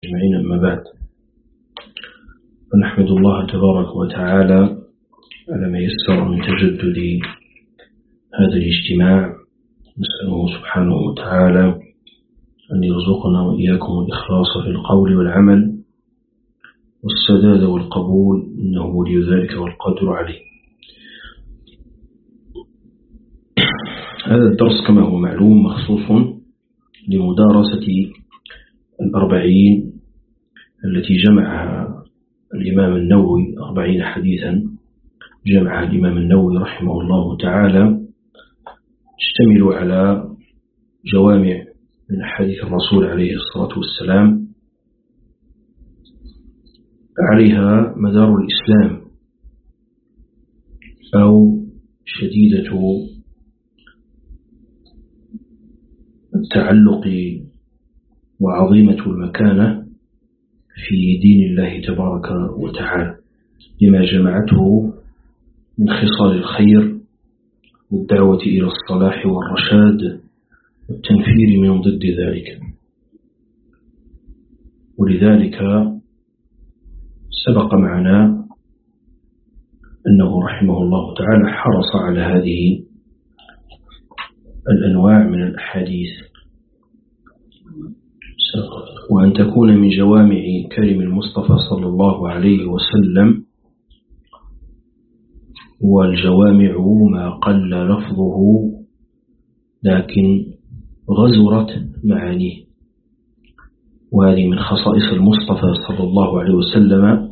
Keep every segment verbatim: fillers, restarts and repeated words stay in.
أجمعين. أما بعد، فنحمد الله تبارك وتعالى على ما يسر من تجدد هذا الاجتماع. نسأله سبحانه وتعالى أن يرزقنا وإياكم الإخلاص في القول والعمل والسداد والقبول، إنه ولي ذلك والقادر عليه. هذا الدرس كما هو معلوم مخصوص لمدارسة الأربعين التي جمعها الإمام النووي، أربعين حديثا جمعها الإمام النووي رحمه الله تعالى، تشتمل على جوامع من حديث الرسول عليه الصلاة والسلام، عليها مدار الإسلام، أو شديدة التعلق وعظيمة المكانة في دين الله تبارك وتعالى، لما جمعته من خصال الخير والدعوة إلى الصلاح والرشاد والتنفير من ضد ذلك. ولذلك سبق معنا أنه رحمه الله تعالى حرص على هذه الأنواع من الأحاديث، وأن تكون من جوامع كلم المصطفى صلى الله عليه وسلم، والجوامع ما قل لفظه لكن غزرت معانيه، وهذه من خصائص المصطفى صلى الله عليه وسلم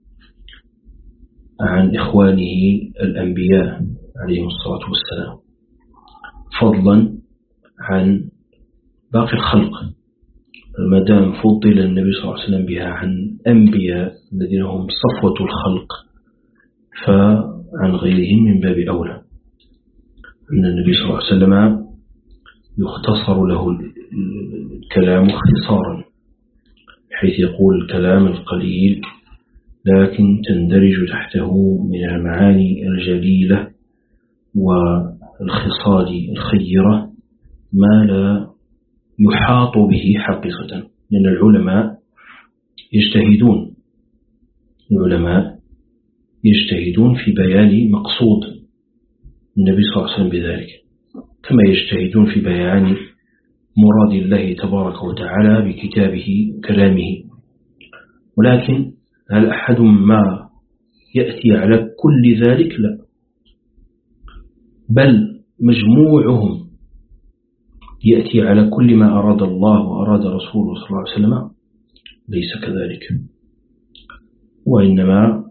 عن إخوانه الأنبياء عليهم الصلاة والسلام، فضلا عن باقي الخلق. ما دام فضل النبي صلى الله عليه وسلم بها عن أنبياء الذين هم صفوة الخلق، فعن غيرهم من باب أولى أن النبي صلى الله عليه وسلم يختصر له الكلام اختصارا، حيث يقول الكلام القليل لكن تندرج تحته من المعاني الجليلة والخصال الخيرة ما لا يحاط به حقيقة، لأن العلماء يجتهدون العلماء يجتهدون في بيان مقصود النبي صلى الله عليه وسلم بذلك، كما يجتهدون في بيان مراد الله تبارك وتعالى بكتابه كلامه. ولكن هل أحد ما يأتي على كل ذلك؟ لا، بل مجموعهم يأتي على كل ما أراد الله وأراد رسوله صلى الله عليه وسلم، ليس كذلك، وإنما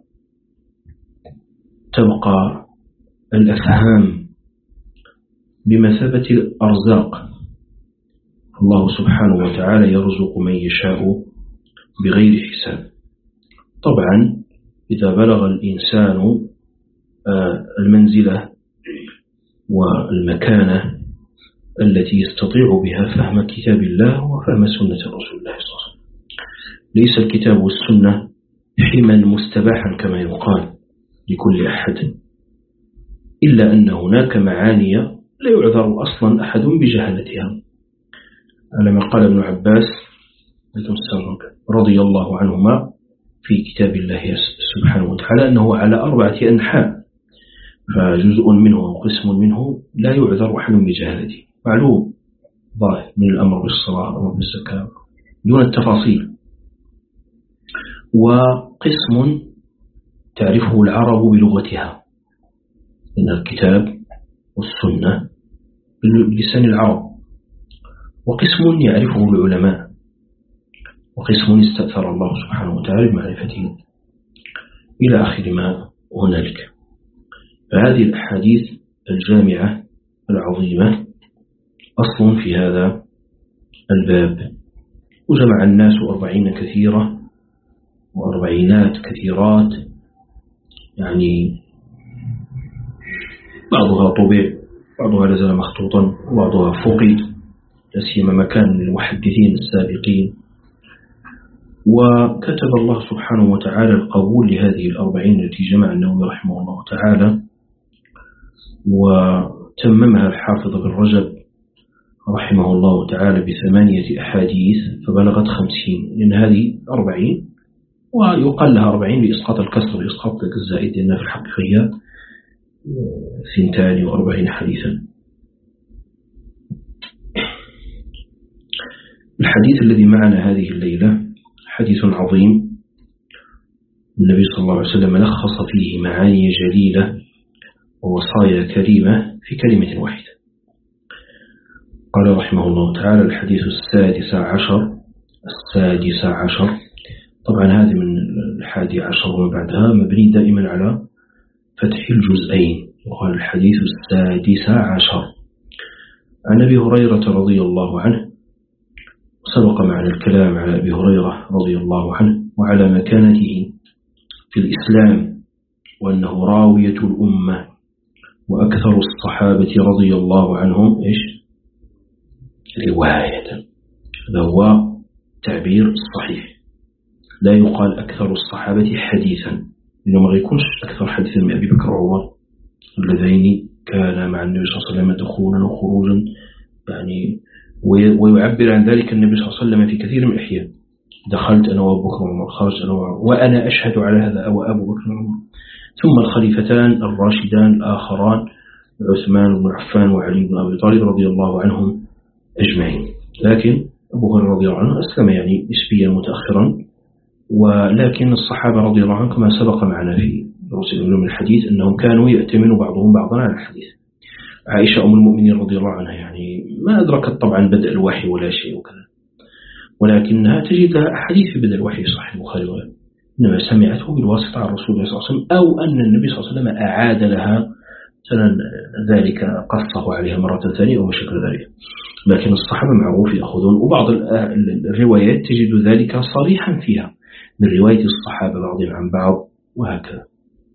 تبقى الأفهام بمثابة الأرزاق. الله سبحانه وتعالى يرزق من يشاء بغير حساب. طبعا إذا بلغ الإنسان المنزلة والمكانة التي يستطيع بها فهم كتاب الله وفهم سنة رسول الله صلى الله عليه وسلم، ليس الكتاب والسنة حما مستباحا كما يقال لكل أحد، إلا أن هناك معاني لا يعذر أصلا أحد بجهالتها، على ما قال ابن عباس رضي الله عنهما في كتاب الله سبحانه وتعالى أنه على أربعة أنحاء، فجزء منه وقسم منه لا يعذر أحد بجهالته، معلوم ظاهر من الأمر بالصلاة والأمر بالزكاة دون التفاصيل، وقسم تعرفه العرب بلغتها من الكتاب والسنة بلسان العرب، وقسم يعرفه العلماء، وقسم استأثر الله سبحانه وتعالى بمعرفته، إلى آخر ما هنالك. فهذه الأحاديث الجامعة العظيمة أصل في هذا الباب، وجمع الناس أربعين كثيرة وأربعينات كثيرات، يعني بعضها طبع، بعضها لازال مخطوطا، وبعضها فقد، لا سيما مكان المحدثين السابقين. وكتب الله سبحانه وتعالى القبول لهذه الأربعين التي جمع النووي رحمه الله تعالى، وتممها الحافظ بن رجب رحمه الله تعالى بثمانية أحاديث فبلغت خمسين، لأن هذه أربعين ويقال لها أربعين بإسقاط الكسر بإسقاط الزائد، لأنها في الحقيقة هي ثنتان وأربعين حديثا. الحديث الذي معنا هذه الليلة حديث عظيم، النبي صلى الله عليه وسلم لخص فيه معاني جليلة ووصايا كريمة في كلمة واحدة. قال رحمه الله تعالى: الحديث السادس عشر السادس عشر طبعا هذه من الحادي عشر وما بعدها مبني دائما على فتح الجزئين، وقال الحديث السادس عشر عن أبي هريرة رضي الله عنه. سبق معنا الكلام على أبي هريرة رضي الله عنه وعلى مكانته في الإسلام، وأنه راوية الأمة وأكثر الصحابة رضي الله عنهم إيش رواية. هذا هو تعبير الصحيح، لا يقال أكثر الصحابة حديثا، إنه ما يكونش أكثر حديثا من أبي بكر وعمر اللذين كان مع النبي صلى الله عليه وسلم دخولا وخروجا، يعني ويعبر عن ذلك النبي صلى الله عليه وسلم في كثير من الأحيان: دخلت أنا وأبو بكر وعمر، خرجت أنا وعمر، وأنا أشهد على هذا أو أبو بكر وعمر. ثم الخليفتان الراشدان الآخران عثمان بن عفان وعلي بن أبي طالب رضي الله عنهم أجمعين. لكن أبو هريرة رضي الله عنه أسلم يعني نسبيا متأخرا، ولكن الصحابة رضي الله عنهم كما سبق معنا في دروس العلوم الحديث أنهم كانوا يأتمنوا بعضهم بعضا على الحديث. عائشة أم المؤمنين رضي الله عنها يعني ما أدركت طبعا بدء الوحي ولا شيء وكذا، ولكنها تجد لها أحاديث في بدء الوحي صحيح البخاري وغيره، إنما سمعته بالواسطة عن رسول الله صلى الله عليه وسلم، أو أن النبي صلى الله عليه وسلم أعاد لها مثلا ذلك قصه عليها مرة ثانية أو مشكل ذلك. لكن الصحابة معروف يأخذون، وبعض الروايات تجد ذلك صريحا فيها من رواية الصحابة بعضهم عن بعض وهكذا.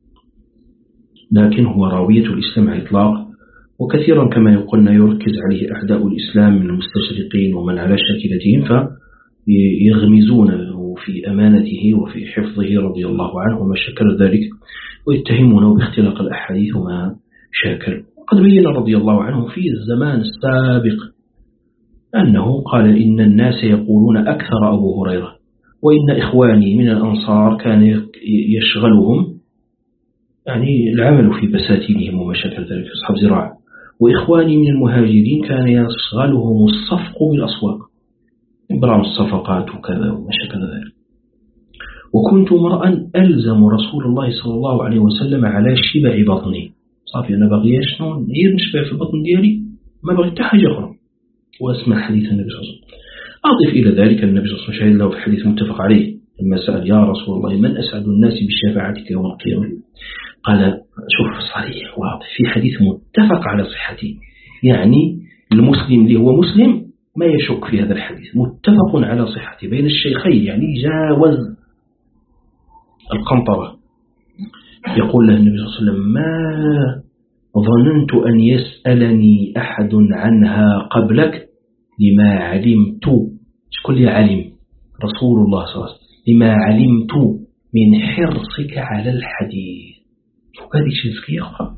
لكن هو راوية الإسلام على الإطلاق، وكثيرا كما يقولنا يركز عليه أعداء الإسلام من المستشرقين ومن على شاكلتهم، فيغمزونه في أمانته وفي حفظه رضي الله عنه وما شكل ذلك، ويتهمونه باختلاق الأحاديث وما شاكل. قد بين رضي الله عنه في الزمان السابق أنه قال: إن الناس يقولون أكثر أبو هريرة، وإن إخواني من الأنصار كان يشغلهم يعني العمل في بساتينهم وما شاكل ذلك في أصحاب زراعة، وإخواني من المهاجرين كان يشغلهم الصفق بالأسواق، إبرام الصفقات وكذا وما شاكل ذلك. وكنت مرأً ألزم رسول الله صلى الله عليه وسلم على شبع بطني، صافي أنا بغي شنو غير نشبع في البطن ديالي، ما بغيت حاجة أخرى، وأسمع حديث النبي صلى الله عليه وسلم. أضيف إلى ذلك النبي صلى الله عليه وسلم شهد له في حديث متفق عليه لما سأل: يا رسول الله من أسعد الناس بشفاعتك يوم القيامة؟ قال: شوف صريح واضح في حديث متفق على صحته، يعني المسلم اللي هو مسلم ما يشك في هذا الحديث، متفق على صحته بين الشيخين، يعني جاوز القنطرة. يقول له النبي صلى الله عليه وسلم: ما ظننت أن يسألني أحد عنها قبلك لما علمت، شكون اللي علم؟ رسول الله صلى الله عليه وسلم، لما علمت من حرصك على الحديث. وهذه شيء زكية أخرى.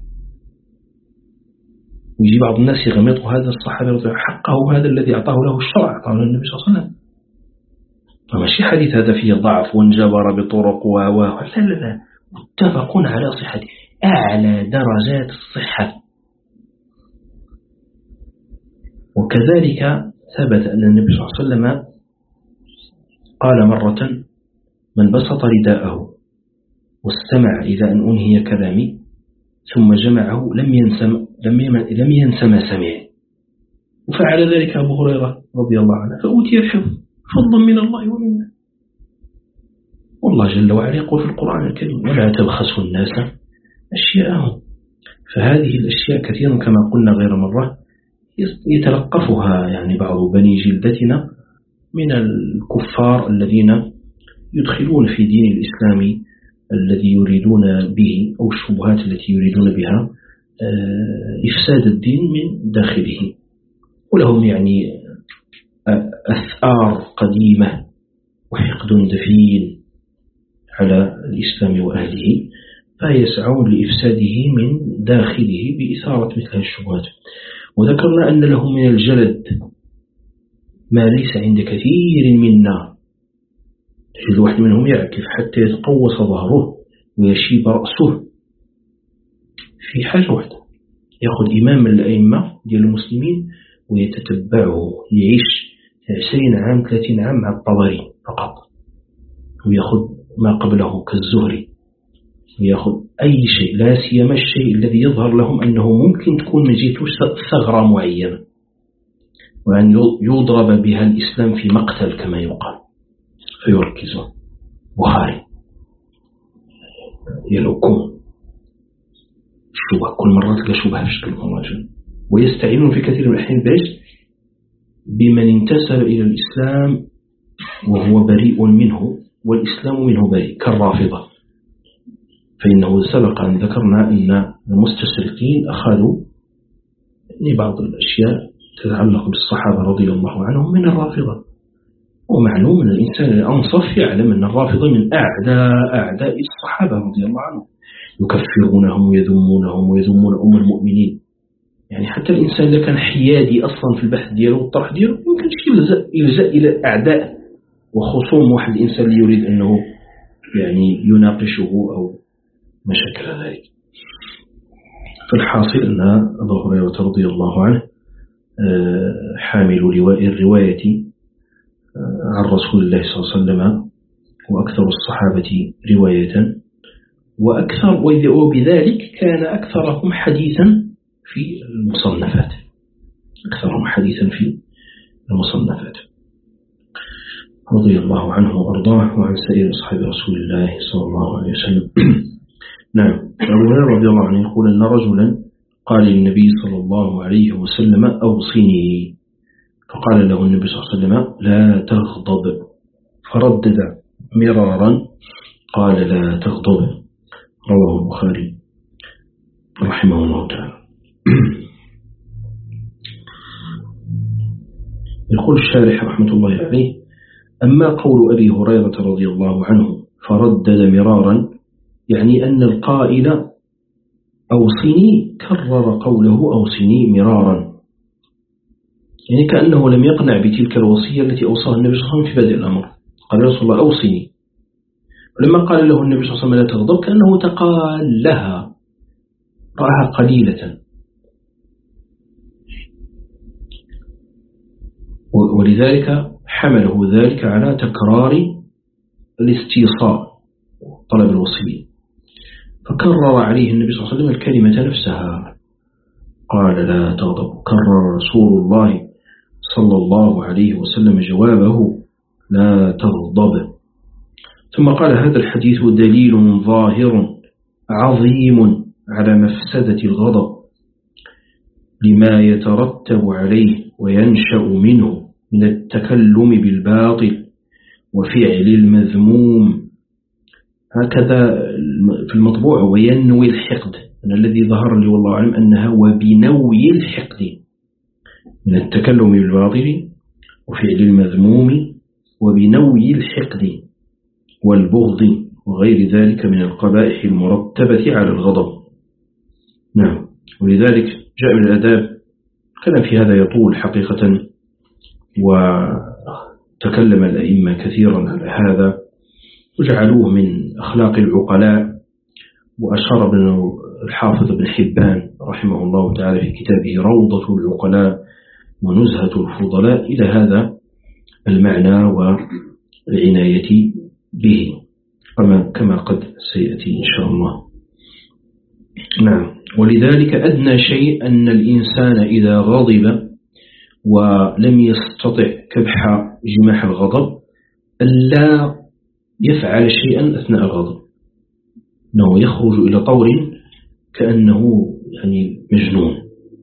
ويجي بعض الناس يغمطوا هذا الصحابي حقه، هذا الذي أعطاه له الشرع، أعطاه له النبي صلى الله عليه وسلم. فماشي حديث هذا فيه ضعف وانجبر بطرق و و لا لا لا، متفق على صحته، أعلى درجات الصحة. وكذلك ثبت أن النبي صلى الله عليه وسلم قال مرة: من بسط رداءه واستمع إلى أن أنهي كلامي ثم جمعه لم ينسم لم لم ينس ما سمع. وفعل ذلك أبو هريرة رضي الله عنه فأوتي الحفظ فضلا من الله ومنا. والله جل وعلا يقول في القرآن الكريم: ولا تبخسوا الناس أشياءهم. فهذه الأشياء كثيرا كما قلنا غير مرة يتلقفها يعني بعض بني جلدتنا من الكفار الذين يدخلون في دين الإسلام الذي يريدون به، أو الشبهات التي يريدون بها إفساد الدين من داخله، ولهم يعني أثار قديمة وحقد دفين على الإسلام وأهله، فيسعون لإفساده من داخله بإثارة مثل الشبهات. وذكرنا أن له من الجلد ما ليس عند كثير منا. تجد واحد منهم يعكف حتى يتقوس ظهره ويشيب رأسه في حاجة واحدة، يأخذ إمام من الأئمة ديال المسلمين ويتتبعه، يعيش عشرين عام ثلاثين عام مع الطبري فقط، ويأخذ ما قبله كالزهري، ويأخذ أي شيء، لا سيما الشيء الذي يظهر لهم أنه ممكن تكون من جهته ثغرة معينة، وأن يضرب بها الإسلام في مقتل كما يقال، فيركزون. بخاري يلوكم شبه، كل مرة تلقى شبه في شكل مراجع، ويستعينون في كثير من الأحيان باش بمن انتسب إلى الإسلام وهو بريء منه والإسلام منه بريء، كالرافضة. فإنه سبق أن ذكرنا أن المستشرقين أخذوا بعض الأشياء تتعلق بالصحابة رضي الله عنهم من الرافضة، ومعلوم أن الإنسان الأنصف يعلم أن الرافضة من أعداء أعداء الصحابة رضي الله عنهم، يكفرونهم ويذمونهم ويذمون أم المؤمنين. يعني حتى الإنسان إذا كان حيادي أصلا في البحث دياله والطرح دياله يمكن يلجأ, يلجأ إلى أعداء وخصوم واحد الإنسان اللي يريد أنه يعني يناقشه أو ما شكل ذلك. فالحاصل أن أبا هريرة رضي الله عنه حامل لواء الرواية عن رسول الله صلى الله عليه وسلم، وأكثر الصحابة رواية، وأكثر وبذلك كان أكثرهم حديثا في المصنفات، أكثرهم حديثا في المصنفات رضي الله عنه وأرضاه وعن سائر أصحاب رسول الله صلى الله عليه وسلم. نعم. أبو هريرة رضي الله عنه يقول أن رجلا قال للنبي صلى الله عليه وسلم أوصني، فقال له النبي صلى الله عليه وسلم لا تغضب، فردد مرارا قال لا تغضب. رواه البخاري رحمه الله تعالى. يقول الشارح رحمة الله عليه: أما قول أبي هريرة رضي الله عنه فردد مرارا، يعني أن القائل أوصني كرر قوله أوصني مرارا، يعني كأنه لم يقنع بتلك الوصية التي أوصاها النبي صلى الله عليه وسلم في بدء الأمر. قال رسول الله أوصني، ولما قال له النبي صلى الله عليه وسلم لا تغضب كأنه تقال لها، رأها قليلة، ولذلك حمله ذلك على تكرار الاستيصاء طلب الوصية، فكرر عليه النبي صلى الله عليه وسلم الكلمة نفسها، قال لا تغضب. كرر رسول الله صلى الله عليه وسلم جوابه لا تغضب. ثم قال: هذا الحديث دليل ظاهر عظيم على مفسدة الغضب لما يترتب عليه وينشأ منه من التكلم بالباطل وفعل المذموم. هكذا في المطبوع وينوي الحقد، أن الذي ظهر لي والله أعلم أنها وبنوي الحقد، من التكلم بالباطل وفعل المذموم وبنوي الحقد والبغض وغير ذلك من القبائح المرتبة على الغضب. نعم. ولذلك جاء من الأداب، كلام في هذا يطول حقيقة، وتكلم الأئمة كثيرا على هذا وجعلوه من أخلاق العقلاء. وأشار ابن الحافظ بن حبان رحمه الله تعالى في كتابه روضة العقلاء ونزهة الفضلاء إلى هذا المعنى والعناية به، كما قد سيأتي إن شاء الله. نعم. ولذلك أدنى شيء أن الإنسان إذا غضب ولم يستطع كبح جماح الغضب ألا يفعل شيئا أثناء الغضب، أنه يخرج إلى طور كأنه يعني مجنون.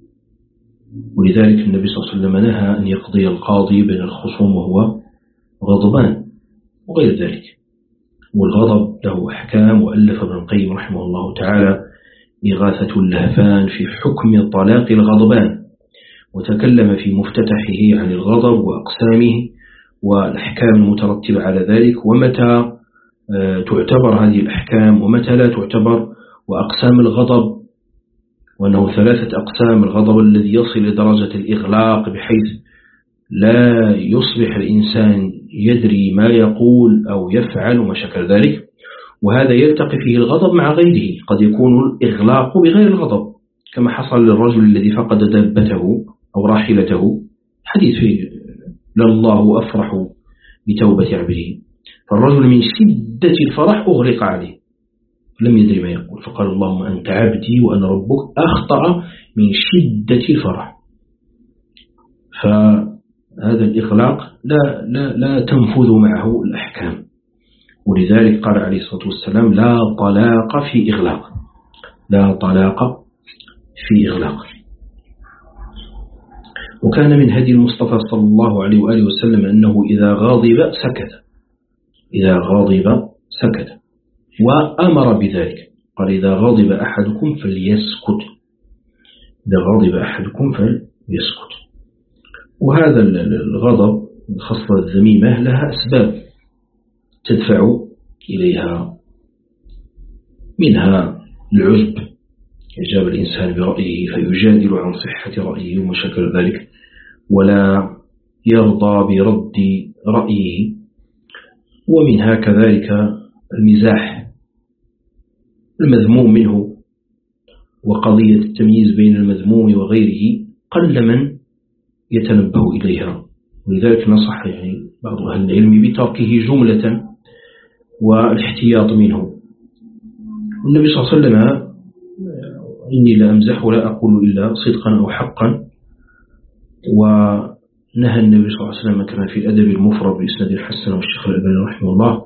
ولذلك النبي صلى الله عليه وسلم نهى أن يقضي القاضي بين الخصوم وهو غضبان وغير ذلك. والغضب له أحكام، وألف ابن القيم رحمه الله تعالى إغاثة اللهفان في حكم طلاق الغضبان، وتكلم في مفتتحه عن الغضب وأقسامه والأحكام المترتبة على ذلك، ومتى تعتبر هذه الأحكام ومتى لا تعتبر، وأقسام الغضب وأنه ثلاثة أقسام: الغضب الذي يصل لدرجة الإغلاق بحيث لا يصبح الإنسان يدري ما يقول أو يفعل وما شكل ذلك، وهذا يلتقي فيه الغضب مع غيره، قد يكون الإغلاق بغير الغضب كما حصل للرجل الذي فقد دابته أو راحلته، حديث فيه لله أفرح بتوبة عبده، فالرجل من شدة الفرح أغلق عليه لم يدري ما يقول، فقال اللهم أنت عبدي وأنا ربك، أخطأ من شدة الفرح. فهذا الإغلاق لا, لا, لا تنفذ معه الأحكام، ولذلك قال عليه الصلاة والسلام لا طلاق في إغلاق، لا طلاق في إغلاق. وكان من هدي المصطفى صلى الله عليه وآله وسلم أنه إذا غاضب سكت، إذا غاضب سكت وأمر بذلك، قال إذا غاضب أحدكم فليسكت، إذا غاضب أحدكم فليسكت. وهذا الغضب الخصلة الذميمة لها أسباب تدفع إليها، منها العجب، إعجاب الإنسان برأيه فيجادل عن صحة رأيه ومشاكل ذلك ولا يرضى برد رأيه، ومنها كذلك المزاح المذموم منه، وقضية التمييز بين المذموم وغيره قل من يتنبه إليها، ولذلك نصح يعني بعض أهل العلم بتركه جملة والاحتياط منه. النبي صلى الله عليه وسلم إني لا أمزح ولا أقول إلا صدقا أو حقا، ونهى النبي صلى الله عليه وسلم كما في الأدب المفرد بإسناد الحسن والشيخ الألباني رحمه الله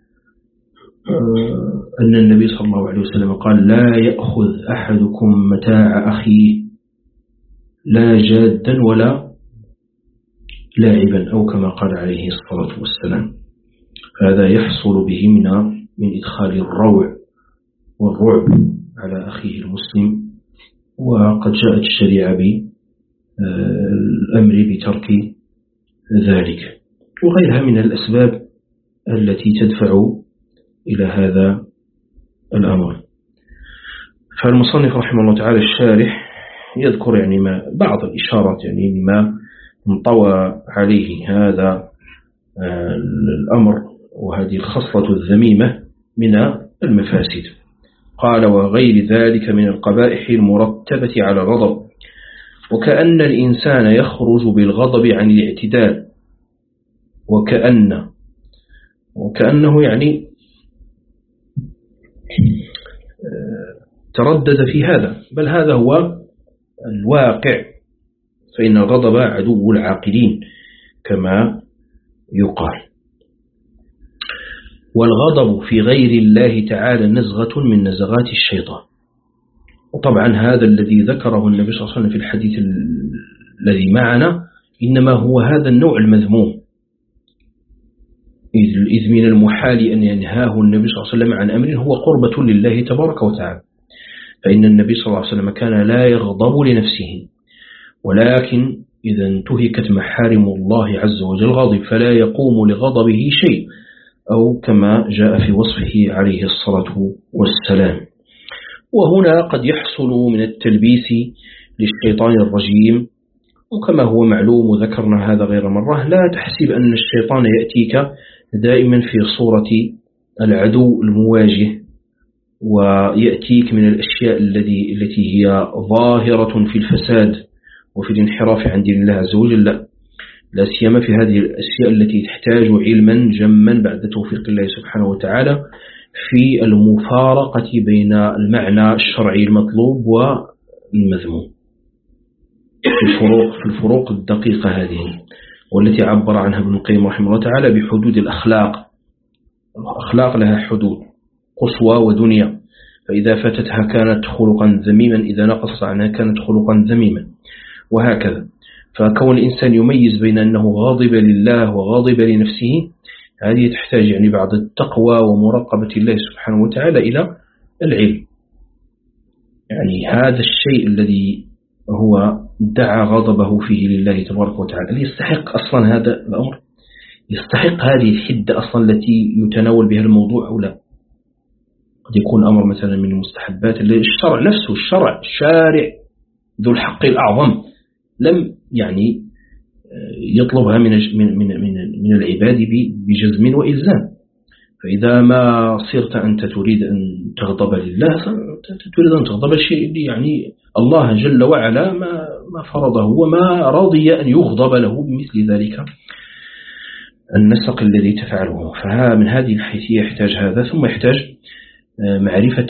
أن النبي صلى الله عليه وسلم قال لا يأخذ أحدكم متاع أخيه لا جادا ولا لاعبا، أو كما قال عليه الصلاة والسلام. هذا يحصل به من من إدخال الروع والرعب على أخيه المسلم، وقد جاءت الشريعة بالأمر بترك ذلك، وغيرها من الأسباب التي تدفع إلى هذا الأمر. فالمصنف رحمه الله تعالى الشارح يذكر يعني ما بعض الإشارات يعني لما انطوى عليه هذا الأمر وهذه الخصلة الذميمة من المفاسد. قال وغير ذلك من القبائح المرتبة على الغضب، وكأن الإنسان يخرج بالغضب عن الاعتدال، وكأن وكأنه يعني تردد في هذا، بل هذا هو الواقع، فإن الغضب عدو العاقلين كما يقال. والغضب في غير الله تعالى نزغة من نزغات الشيطان، وطبعا هذا الذي ذكره النبي صلى الله عليه وسلم في الحديث الذي معنا إنما هو هذا النوع المذموم، إذ من المحال أن ينهاه النبي صلى الله عليه وسلم عن أمر هو قربة لله تبارك وتعالى، فإن النبي صلى الله عليه وسلم كان لا يغضب لنفسه، ولكن إذا انتهكت محارم الله عز وجل غضب، فلا يقوم لغضبه شيء، أو كما جاء في وصفه عليه الصلاة والسلام. وهنا قد يحصل من التلبيس للشيطان الرجيم، وكما هو معلوم وذكرنا هذا غير مرة، لا تحسب أن الشيطان يأتيك دائما في صورة العدو المواجه ويأتيك من الأشياء التي التي هي ظاهرة في الفساد وفي الانحراف عن دين الله عز وجل، لا لا سيما في هذه الأشياء التي تحتاج علما جما بعد توفيق الله سبحانه وتعالى في المفارقة بين المعنى الشرعي المطلوب والمذموم، في الفروق في الفروق الدقيقة هذه، والتي عبر عنها ابن القيم رحمه الله تعالى بحدود الأخلاق. الأخلاق لها حدود قصوى ودنيا، فإذا فاتتها كانت خلقا ذميما، إذا نقصت عنها كانت خلقا ذميما، وهكذا. فكون الإنسان يميز بين أنه غاضب لله وغاضب لنفسه، هذه تحتاج يعني بعد التقوى ومراقبة الله سبحانه وتعالى إلى العلم. يعني هذا الشيء الذي هو دعا غضبه فيه لله تبارك وتعالى، اللي يستحق أصلا هذا الأمر، يستحق هذه الحدة أصلا التي يتناول بها الموضوع أو لا؟ قد يكون أمر مثلا من المستحبات اللي الشرع نفسه الشرع الشارع ذو الحق الأعظم لم يعني يطلبها من من من من العباد بجزم وإلزام. فإذا ما صرت أنت تريد أن تغضب لله تريد أن تغضب الشيء اللي يعني الله جل وعلا ما ما فرضه وما رضي أن يغضب له بمثل ذلك النسق الذي تفعله. فمن هذه الحيثية يحتاج هذا، ثم يحتاج معرفة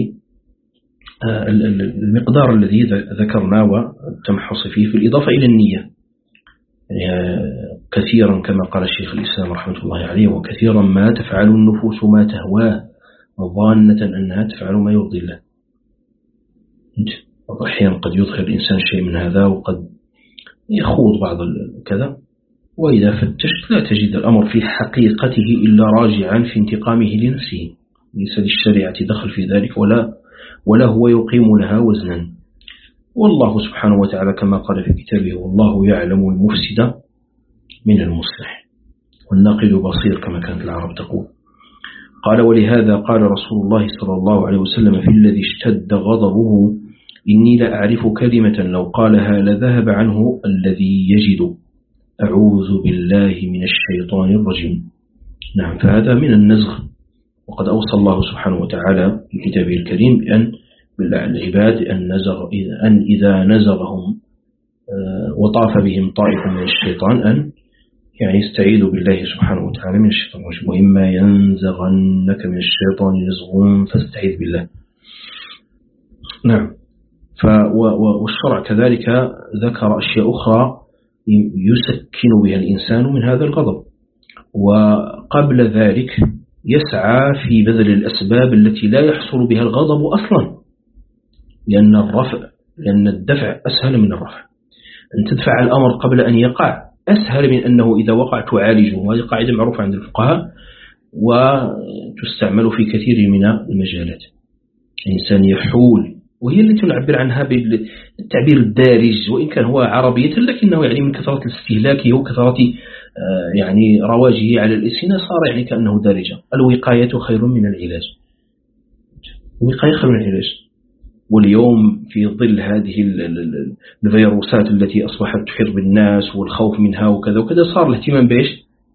للمقدار الذي ذكرنا والتمحص فيه في الإضافة إلى النية. يعني كثيرا كما قال الشيخ الإسلام رحمة الله عليه وكثيرا ما تفعل النفوس ما تهواه ظانة أنها تفعل ما يرضي الله. أحيانا قد يظهر الإنسان شيء من هذا وقد يخوض بعض كذا، وإذا فتشت لا تجد الأمر في حقيقته إلا راجعا في انتقامه لنفسه، ليس للشريعة دخل في ذلك ولا ولا هو يقيم لها وزنا. والله سبحانه وتعالى كما قال في كتابه والله يعلم المفسد من المصلح والناقد بصير كما كانت العرب تقول. قال ولهذا قال رسول الله صلى الله عليه وسلم في الذي اشتد غضبه إني لا أعرف كلمة لو قالها لذهب عنه الذي يجد أعوذ بالله من الشيطان الرجيم. نعم، فهذا من النزغ، وقد أوصى الله سبحانه وتعالى في كتابه الكريم أن العباد أن, نزغ أن إذا نزغهم وطاف بهم طائف من الشيطان أن يعني يستعيذوا بالله سبحانه وتعالى من الشيطان الرجيم، وإما ينزغنك من الشيطان نزغ فاستعيذ بالله. نعم، والشرع كذلك ذكر أشياء أخرى يسكن بها الإنسان من هذا الغضب، وقبل ذلك يسعى في بذل الأسباب التي لا يحصل بها الغضب أصلا، لأن الرفع لأن الدفع أسهل من الرفع. أن تدفع الأمر قبل أن يقع أسهل من أنه إذا وقع تعالجه، وهذه قاعدة معروفة عند الفقهاء وتستعمل في كثير من المجالات. الإنسان يحول، وهي التي نعبر عنها بالتعبير الدارج، وإن كان هو عربية لكنه يعني من كثرة استهلاكه وكثرة يعني رواجه على الألسنة صار يعني كأنه دارجة. الوقاية خير من العلاج، الوقاية خير من العلاج. واليوم في ظل هذه الفيروسات التي أصبحت تحيط بالناس والخوف منها وكذا وكذا صار الاهتمام بإيش؟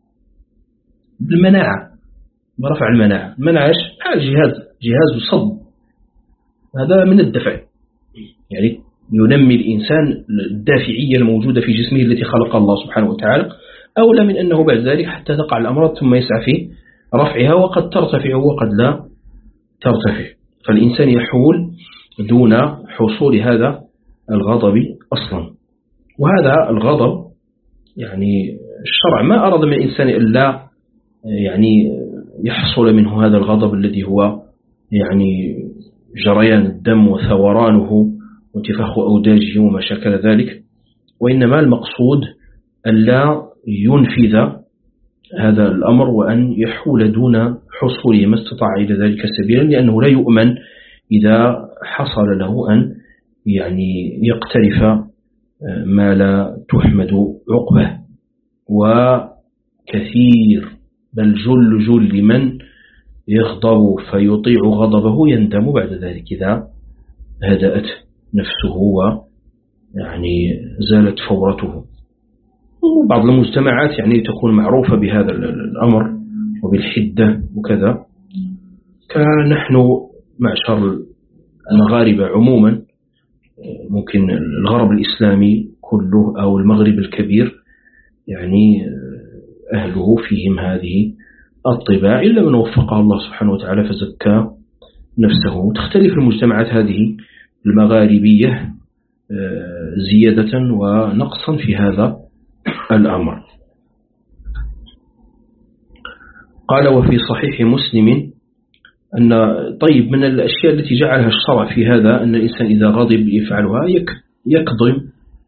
بالمناعة، برفع المناعة. المناعة جهاز جهاز صد، هذا من الدفع، يعني ينمي الإنسان الدافعية الموجودة في جسمه التي خلق الله سبحانه وتعالى، أولى من أنه بعد ذلك حتى تقع الأمراض ثم يسعى في رفعها وقد ترتفع وقد لا ترتفع. فالإنسان يحول دون حصول هذا الغضب أصلا. وهذا الغضب يعني الشرع ما أراد من الإنسان إلا يعني يحصل منه هذا الغضب الذي هو يعني جريان الدم وثورانه وانتفاخ أوداجه وما شكل ذلك، وإنما المقصود أن لا ينفذ هذا الأمر وأن يحول دون حصوله ما استطاع إلى ذلك سبيلا، لأنه لا يؤمن إذا حصل له أن يعني يقترف ما لا تحمد عقبه. وكثير بل جل جل من يغضب فيطيع غضبه يندم بعد ذلك إذا هدأت نفسه ويعني زالت فورته. وبعض المجتمعات يعني تكون معروفة بهذا الأمر وبالحدة وكذا، كنحن معشر المغاربة عموما، ممكن الغرب الإسلامي كله أو المغرب الكبير يعني أهله فيهم هذه الطباع، إلا من وفقه الله سبحانه وتعالى فزكى نفسه. تختلف المجتمعات هذه المغاربية زيادة ونقصا في هذا الأمر. قال وفي صحيح مسلم أن طيب من الأشياء التي جعلها الشرع في هذا أن الإنسان إذا غضب يفعلها يكظم،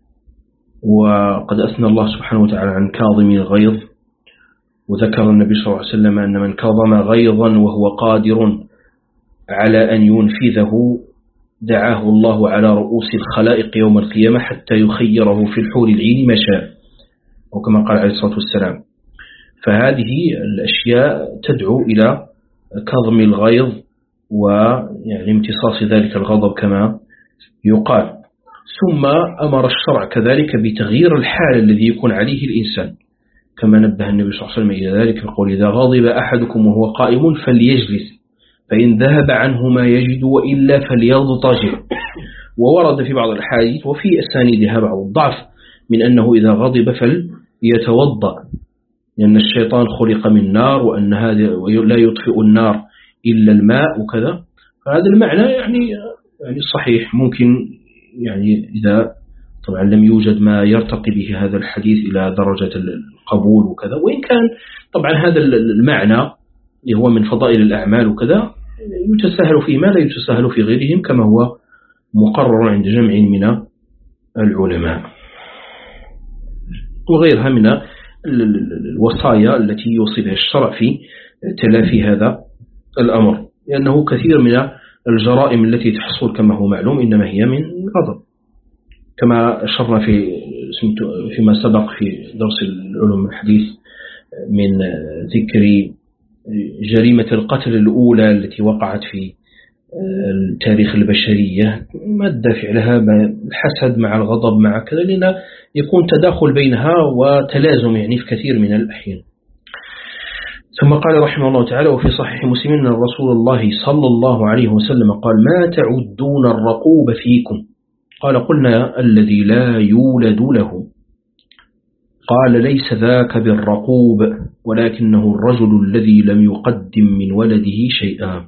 وقد أثنى الله سبحانه وتعالى عن كاظم الغيظ، وذكر النبي صلى الله عليه وسلم أن من كظم غيظا وهو قادر على أن ينفذه دعاه الله على رؤوس الخلائق يوم القيامة حتى يخيره في الحور العين ما شاء، وكما قال عليه الصلاة والسلام. فهذه الأشياء تدعو إلى كظم الغيظ ويعني امتصاص ذلك الغضب كما يقال. ثم أمر الشرع كذلك بتغيير الحال الذي يكون عليه الإنسان، كما نبه النبي صلى الله عليه وسلم إلى ذلك يقول: إذا غضب أحدكم وهو قائم فليجلس فإن ذهب عنه ما يجد وإلا فليضطجع. وورد في بعض الحديث وفي أسانيدها بعض الضعف من أنه إذا غضب فليتوضأ، لأن الشيطان خلق من نار وأن هذا لا يطفئ النار إلا الماء وكذا. فهذا المعنى يعني يعني صحيح، ممكن يعني إذا طبعا لم يوجد ما يرتقي به هذا الحديث إلى درجة القبول وكذا، وإن كان طبعا هذا المعنى هو من فضائل الأعمال وكذا يتساهل فيه ما لا يتساهل في غيرهم، كما هو مقرر عند جمع من العلماء وغيرها من الوصايا التي يوصي بها الشرع في تلافي هذا الأمر، لأنه كثير من الجرائم التي تحصل كما هو معلوم إنما هي من غضب، كما أشرنا في فيما سبق في درس العلوم الحديث من ذكر جريمة القتل الأولى التي وقعت في تاريخ البشرية، ما الدافع لها؟ الحسد مع الغضب مع كذا، لأن يكون تداخل بينها وتلازم يعني في كثير من الأحيان. ثم قال رحمه الله تعالى: وفي صحيح مسلم أن رسول الله صلى الله عليه وسلم قال: ما تعدون الرقوب فيكم؟ قال: قلنا الذي لا يولد له. قال: ليس ذاك بالرقوب ولكنه الرجل الذي لم يقدم من ولده شيئا.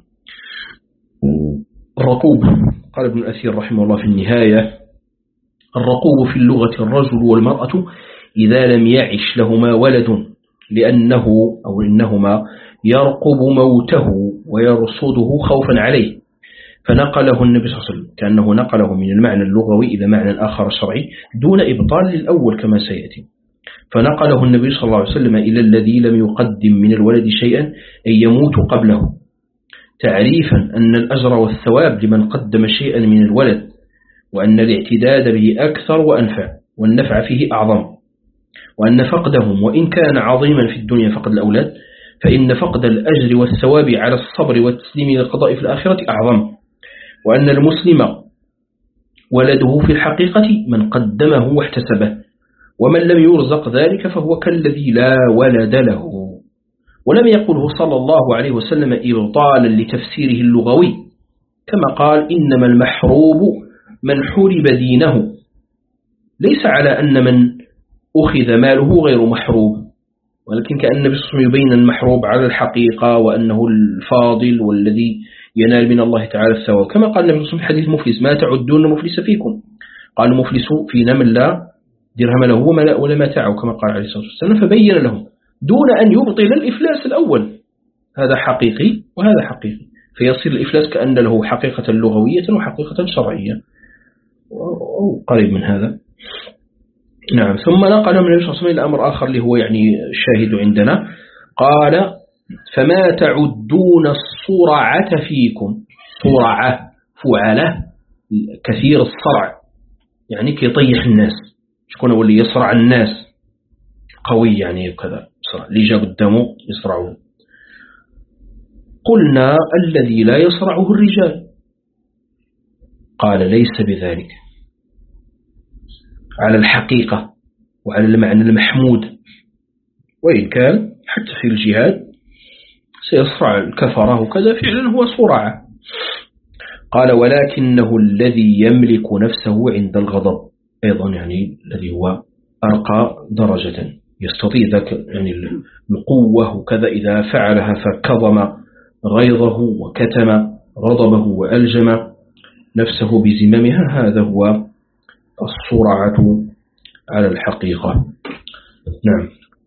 الرقوب قال ابن الأثير رحمه الله في النهاية: الرقوب في اللغة الرجل والمرأة إذا لم يعش لهما ولد، لأنه أو إنهما يرقب موته ويرصده خوفا عليه، فنقله النبي صلى الله عليه وسلم كأنه نقله من المعنى اللغوي إلى معنى آخر شرعي دون إبطال للأول كما سيأتي. فنقله النبي صلى الله عليه وسلم إلى الذي لم يقدم من الولد شيئا أن يموت قبله، تعريفا أن الأجر والثواب لمن قدم شيئا من الولد، وأن الاعتداد به أكثر وأنفع والنفع فيه أعظم، وأن فقدهم وإن كان عظيما في الدنيا فقد الأولاد، فإن فقد الأجر والثواب على الصبر والتسليم للقضاء في الآخرة أعظم، وأن المسلم ولده في الحقيقة من قدمه واحتسبه، ومن لم يرزق ذلك فهو كالذي لا ولد له. ولم يقله صلى الله عليه وسلم إبطالا لتفسيره اللغوي، كما قال: إنما المحروب من حرب دينه، ليس على أن من أخذ ماله غير محروب، ولكن كأن النبي صلى الله عليه وسلم يبين المحروب على الحقيقة وأنه الفاضل والذي ينال من الله تعالى الثواب، كما قال النبي صلى الله عليه وسلم في حديث مفلس: ما تعدون مفلس فيكم؟ قال: مفلس فينا من لا درهم له ولا متاعه، كما قال عليه الصلاة والسلام، فبين لهم دون أن يبطل الإفلاس الأول. هذا حقيقي وهذا حقيقي، فيصير الإفلاس كأن له حقيقة لغوية وحقيقة شرعية أو قريب من هذا. نعم. ثم نقل من النبي صلى الله عليه وسلم إلى أمر آخر اللي هو يعني الشاهد عندنا، قال: فما تعدون الصرعة فيكم؟ صرعة فعلة كثير الصرع، يعني كي يطيح الناس، شكون هو اللي يصرع الناس؟ قوي يعني وكذا، اللي جاء قدامه يصرعه. قلنا: الذي لا يصرعه الرجال. قال: ليس بذلك على الحقيقة وعلى المعنى المحمود، وإن كان حتى في الجهاد سيصرع الكفرة وكذا، فعلا هو صرعة. قال: ولكنه الذي يملك نفسه عند الغضب، أيضا يعني الذي هو أرقى درجة، يستطيع ذاك يعني القوة وكذا، إذا فعلها فكظم غيظه وكتم غضبه وألجم نفسه بزمامها، هذا هو الصرعة على الحقيقة. نعم.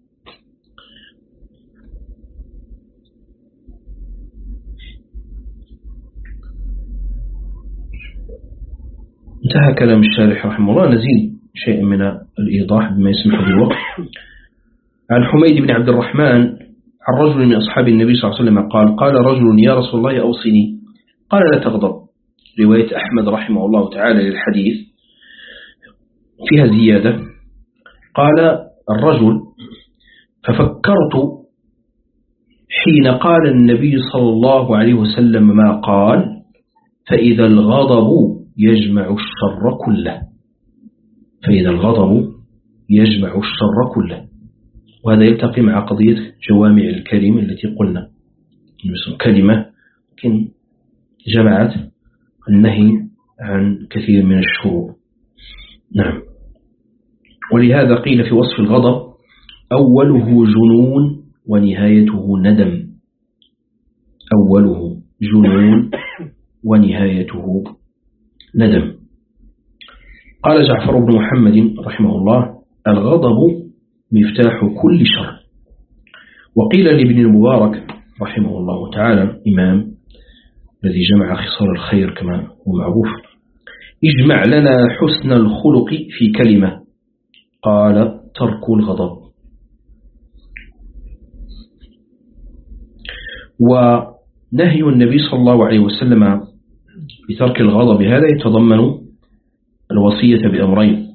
انتهى كلام الشارح رحمه الله. نزيد شيء من الإيضاح بما يسمح بالوقت. عن حميد بن عبد الرحمن عن رجل من أصحاب النبي صلى الله عليه وسلم قال: قال رجل: يا رسول الله أوصني. قال: لا تغضب. رواية أحمد رحمه الله تعالى للحديث فيها زيادة. قال الرجل: ففكرت حين قال النبي صلى الله عليه وسلم ما قال: فإذا الغضب يجمع الشر كله. فإذا الغضب يجمع الشر كله. وهذا يلتقي مع قضية جوامع الكلمة التي قلنا كلمة لكن جمعت النهي عن كثير من الشرور. نعم. ولهذا قيل في وصف الغضب: أوله جنون ونهايته ندم. أوله جنون ونهايته ندم. قال جعفر بن محمد رحمه الله: الغضب مفتاح كل شر. وقيل لابن المبارك رحمه الله تعالى، إمام الذي جمع خصال الخير كما هو معروف: اجمع لنا حسن الخلق في كلمة. قال: ترك الغضب. ونهي النبي صلى الله عليه وسلم بترك الغضب هذا يتضمن الوصية بأمرين: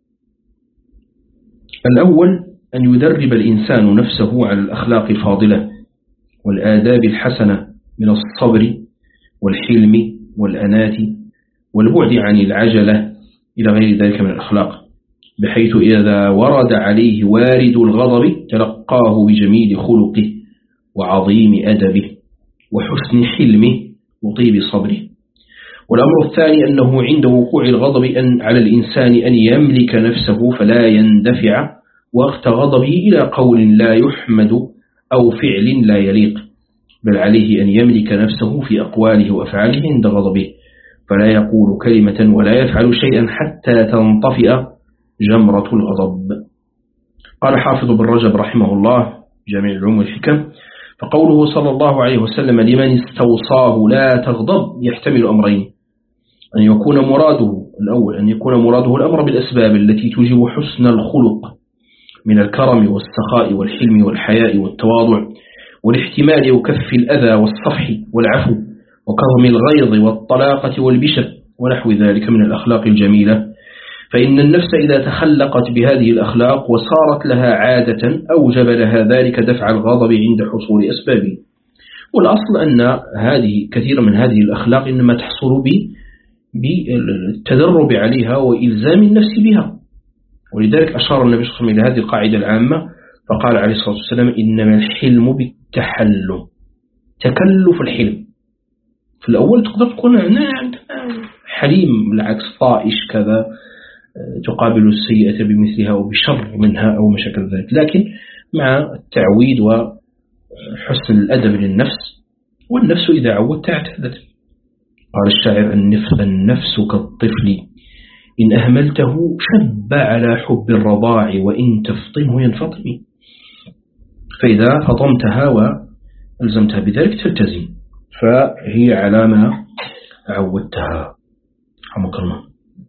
الأول أن يدرب الإنسان نفسه على الأخلاق الفاضلة والآداب الحسنة من الصبر والحلم والأنات والبعد عن العجلة إلى غير ذلك من الأخلاق، بحيث إذا ورد عليه وارد الغضب تلقاه بجميل خلقه وعظيم أدبه وحسن حلمه وطيب صبره. والأمر الثاني أنه عند وقوع الغضب أن على الإنسان أن يملك نفسه فلا يندفع وقت غضبه إلى قول لا يحمد أو فعل لا يليق، بل عليه أن يملك نفسه في أقواله وأفعاله عند غضبه، فلا يقول كلمة ولا يفعل شيئا حتى تنطفئ جمرة الغضب. قال حافظ بن رجب رحمه الله جامع العلوم والحكم: فقوله صلى الله عليه وسلم لمن استوصاه لا تغضب يحتمل أمرين: أن يكون مراده الأول أن يكون مراده الأمر بالأسباب التي توجب حسن الخلق من الكرم والسخاء والحلم والحياء والتواضع والاحتمال وكف الأذى والصفح والعفو وكظم الغيظ والطلاقة والبشر ونحو ذلك من الأخلاق الجميلة، فإن النفس إذا تخلقت بهذه الأخلاق وصارت لها عادة أوجب لها ذلك دفع الغضب عند حصول أسبابه. والأصل أن هذه كثير من هذه الأخلاق إنما تحصل بالتدرب عليها وإلزام النفس بها، ولذلك أشار النبي صلى الله عليه وسلم إلى هذه القاعدة العامة فقال عليه الصلاة والسلام: إنما الحلم بالتحلم. تكلف الحلم في الأول تقدر تكون حليم بالعكس طائش كذا تقابل السيئة بمثلها أو بشر منها أو مشاكل ذلك، لكن مع التعويد وحسن الأدب للنفس، والنفس إذا عودت اعتادت. قال الشاعر: النفس, النفس كالطفل إن أهملته شب على حب الرضاع وإن تفطمه ينفطم. فإذا فطمتها وألزمتها بذلك تلتزم، فهي على ما عودتها. حمك الله.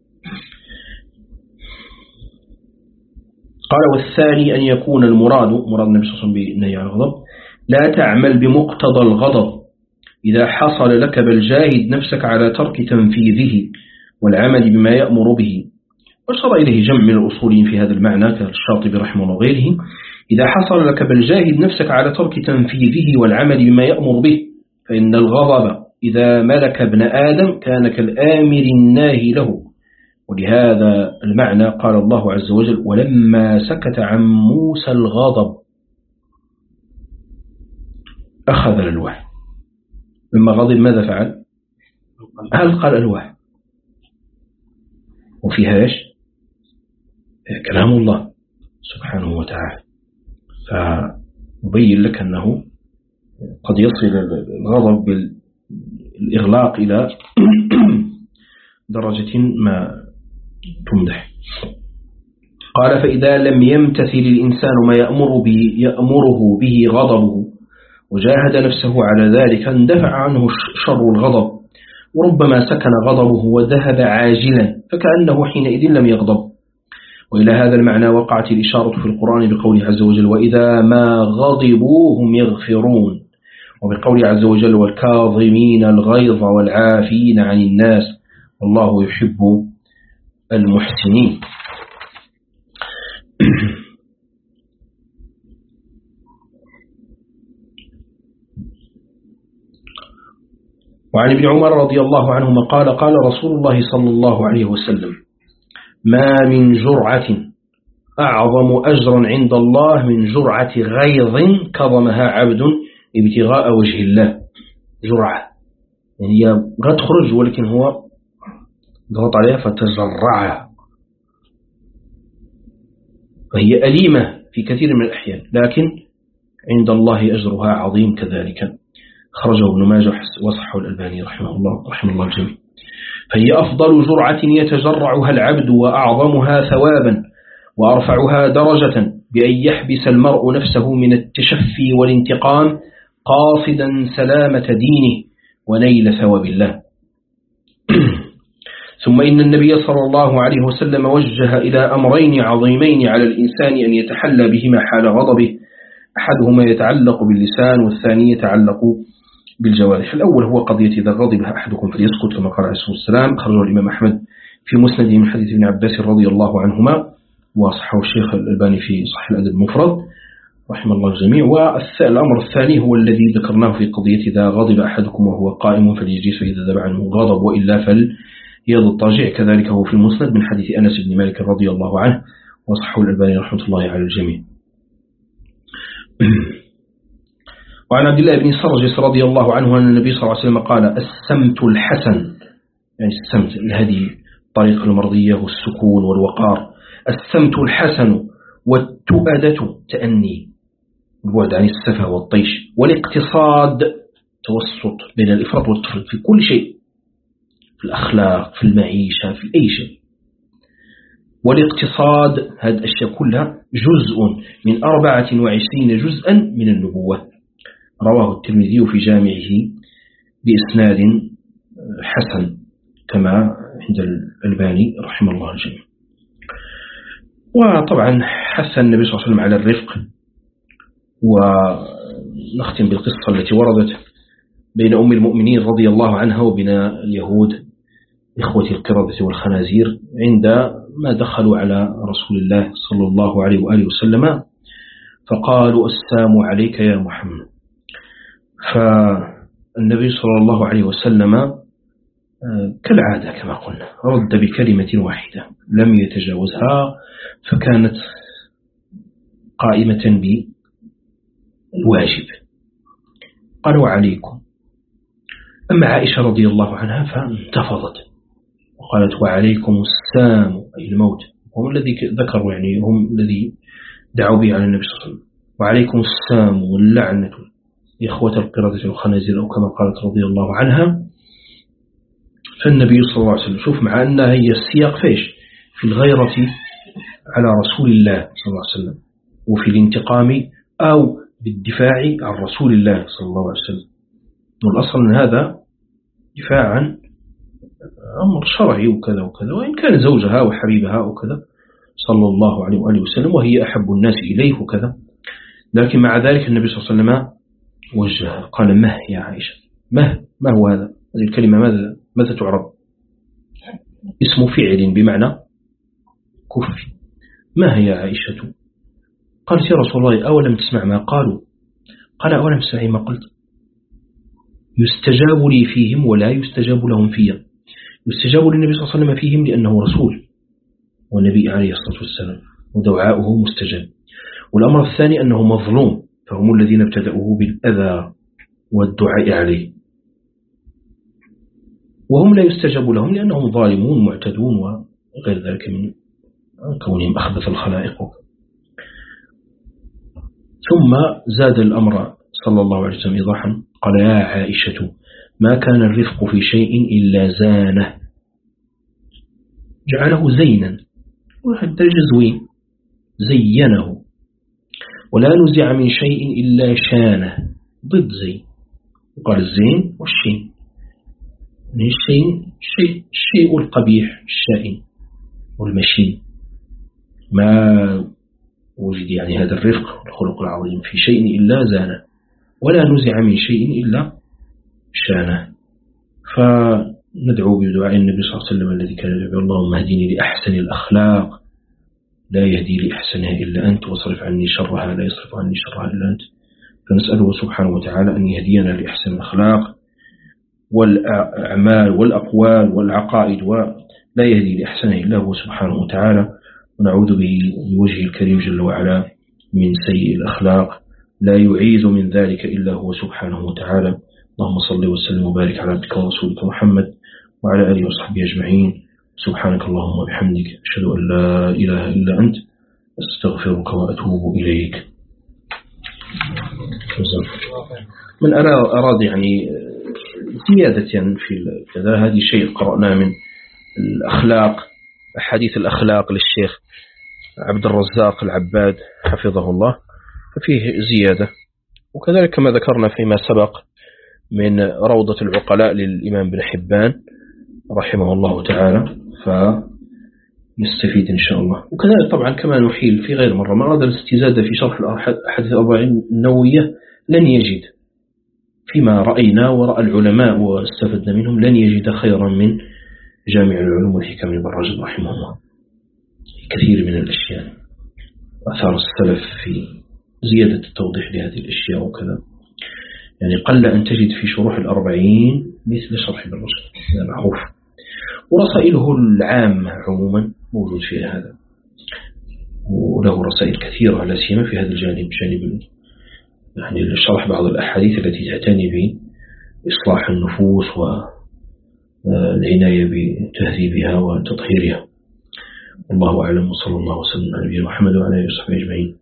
قال: والثاني أن يكون المراد مراد النبي صلى الله عليه وسلم بالنهي عن الغضب لا تعمل بمقتضى الغضب إذا حصل لك، بل جاهد نفسك على ترك تنفيذه والعمل بما يأمر به. واشار إليه جمع من الأصولين في هذا المعنى كالشاطبي رحمه الله وغيره: إذا حصل لك بل جاهد نفسك على ترك تنفيذه والعمل بما يأمر به، فإن الغضب إذا ملك ابن آدم كان كالآمر الناهي له. ولهذا المعنى قال الله عز وجل: ولما سكت عن موسى الغضب أخذ الألواح. لما غضب ماذا فعل؟ ألقى الألواح. وفيها إيش؟ كلام الله سبحانه وتعالى. فيبين لك أنه قد يصل الغضب بالإغلاق إلى درجة ما تمدح. قال: فإذا لم يمتثل الإنسان ما يأمر به يأمره به غضبه وجاهد نفسه على ذلك اندفع عنه شر الغضب، وربما سكن غضبه وذهب عاجلا فكأنه حينئذ لم يغضب. وإلى هذا المعنى وقعت الإشارة في القرآن بقوله عز وجل: وإذا ما غضبوا هم يغفرون، وبقوله عز وجل: والكاظمين الغيظ والعافين عن الناس والله يحب المحسنين. وعن ابن عمر رضي الله عنهما قال قال رسول الله صلى الله عليه وسلم ما من جرعة أعظم أجرا عند الله من جرعة غيظ كظمها عبد ابتغاء وجه الله. جرعة يعني هي غد تخرج ولكن هو ضغط عليها فتجرعها، فهي أليمة في كثير من الأحيان لكن عند الله أجرها عظيم كذلك. خرجه ابن ماجه وصححه الألباني رحمه الله رحمه الله الجميع. فهي أفضل جرعة يتجرعها العبد وأعظمها ثوابا وأرفعها درجة بأن يحبس المرء نفسه من التشفي والانتقام قاصدا سلامة دينه ونيل ثواب الله. ثم إن النبي صلى الله عليه وسلم وجه إلى أمرين عظيمين على الإنسان أن يتحلى بهما حال غضبه، أحدهما يتعلق باللسان والثاني يتعلق بالجوارح. الأول هو قضية إذا غضب أحدكم فليسكت كما قال عليه الصلاة والسلام، خرجه الإمام أحمد في مسنده من حديث ابن عباس رضي الله عنهما وصححه الشيخ الألباني في صحيح الأدب المفرد رحمه الله الجميع. والأمر الثاني هو الذي ذكرناه في قضية إذا غضب أحدكم وهو قائم فليجلس فإذا ذهب عنه غضب وإلا فليضطجع، كذلك هو في المسند من حديث أنس بن مالك رضي الله عنه وصححه الألباني رحمة الله على الجميع. وعن عبد الله بن سرجس رضي الله عنه أن النبي صلى الله عليه وسلم قال السمت الحسن، يعني السمت هذه الطريقة المرضية والسكون والوقار، السمت الحسن والتؤدة تأني البعد عن السفه والطيش، والاقتصاد توسط بين الإفراط والتفريط في كل شيء، في الأخلاق في المعيشة في أي شيء. والاقتصاد هذه الأشياء كلها جزء من أربعة وعشرين جزءا من النبوة. رواه الترمذي في جامعه بإسناد حسن كما عند الألباني رحمه الله الجميع. وطبعا حث النبي صلى الله عليه وسلم على الرفق. ونختم بالقصة التي وردت بين أم المؤمنين رضي الله عنها وبين اليهود إخوة القردة والخنازير عندما دخلوا على رسول الله صلى الله عليه وآله وسلم فقالوا السلام عليك يا محمد. فالنبي صلى الله عليه وسلم كالعادة كما قلنا رد بكلمة واحدة لم يتجاوزها، فكانت قائمة بالواجب. قال وعليكم. أما عائشة رضي الله عنها فانتفضت وقالت وعليكم السام أي الموت، هم الذي ذكروا يعني هم الذي دعوا به على النبي صلى الله عليه وسلم، وعليكم السام واللعنة إخوة القردة والخنازير أو كما قالت رضي الله عنها. فالنبي صلى الله عليه وسلم شوف مع أنها هي السياق فيش في الغيرة على رسول الله صلى الله عليه وسلم وفي الانتقام أو بالدفاع عن رسول الله صلى الله عليه وسلم، والأصل من هذا دفاع عن أمر شرعي وكذا وكذا، وإن كان زوجها وحبيبها وكذا صلى الله عليه وآله وسلم وهي أحب الناس إليه وكذا، لكن مع ذلك النبي صلى الله عليه وسلم وجه قال مه يا عائشة. مه ما هو هذا؟ هذه الكلمة ماذا ماذا تعرب؟ اسم فعل بمعنى كفي. ما هي عائشة؟ قالت يا رسول الله أولم تسمع ما قالوا؟ قال أولم تسمع ما قلت؟ يستجاب لي فيهم ولا يستجاب لهم فيهم. يستجاب للنبي صلى الله عليه وسلم فيهم لأنه رسول والنبي عليه الصلاة والسلام ودعاؤه مستجاب، والأمر الثاني أنه مظلوم فهم الذين ابتدأوه بالأذى والدعاء عليه، وهم لا يستجاب لهم لأنهم ظالمون معتدون وغير ذلك من كونهم أخبث الخلائق. ثم زاد الأمر صلى الله عليه وسلم إيضاحا قال يا عائشة ما كان الرفق في شيء إلا زانه، جعله زينا وحتى الجزوين زينه، ولا نزع من شيء إلا شانه ضد زين، وقال الزين والشين الشيء الشيء الشيء القبيح الشائن والمشين، ما وجد يعني هذا الرفق والخلق العظيم في شيء إلا زانه، ولا نزع من شيء إلا شانه. فندعو بدعاء النبي صلى الله عليه وسلم الذي كان يدعو اللهم اهدني لأحسن الأخلاق لا يهدي لأحسنها إلا أنت واصرف عني شرها لا يصرف عني شرها إلا أنت. فنسأله سبحانه وتعالى أن يهدينا لأحسن الأخلاق والأعمال والأقوال والعقائد، ولا يهدي لأحسنه إلا هو سبحانه وتعالى. ونعوذ به بوجهه الكريم جل وعلا من سيء الأخلاق، لا يعيذ من ذلك إلا هو سبحانه وتعالى. اللهم صل وسلم وبارك على عبدك ورسولك محمد وعلى آله وصحبه أجمعين. سبحانك اللهم وبحمدك، أشهد أن لا إله إلا أنت، أستغفرك وأتوب إليك. من أراد يعني زيادة في كذا، هذه شيء قرأنا من الأخلاق، أحاديث الأخلاق للشيخ عبد الرزاق العباد حفظه الله، ففيه زيادة. وكذلك كما ذكرنا فيما سبق من روضة العقلاء للإمام بن حبان رحمه الله تعالى، فيستفيد إن شاء الله. وكذلك طبعا كما نحيل في غير مرة، من أراد الاستزادة في شرح الأحاديث الأربعين النووية لن يجد فيما رأينا ورأى العلماء واستفدنا منهم، لن يجد خيرا من جامع العلوم والحكم لابن رجب رحمه الله. كثير من الأشياء أثار السلف في زيادة التوضيح لهذه الأشياء وكذا، يعني قل أن تجد في شروح الأربعين مثل شرح ابن رجب، هذا معروف. ورسائله العامة عموما موجود فيها هذا، وله رسائل كثيرة لا سيما في هذا الجانب، جانب يعني شرح بعض الأحاديث التي تعتني بإصلاح النفوس والعناية بتهذيبها وتطهيرها. والله أعلم، وصلى الله وسلم على نبينا محمد وعلى آله وصحبه أجمعين.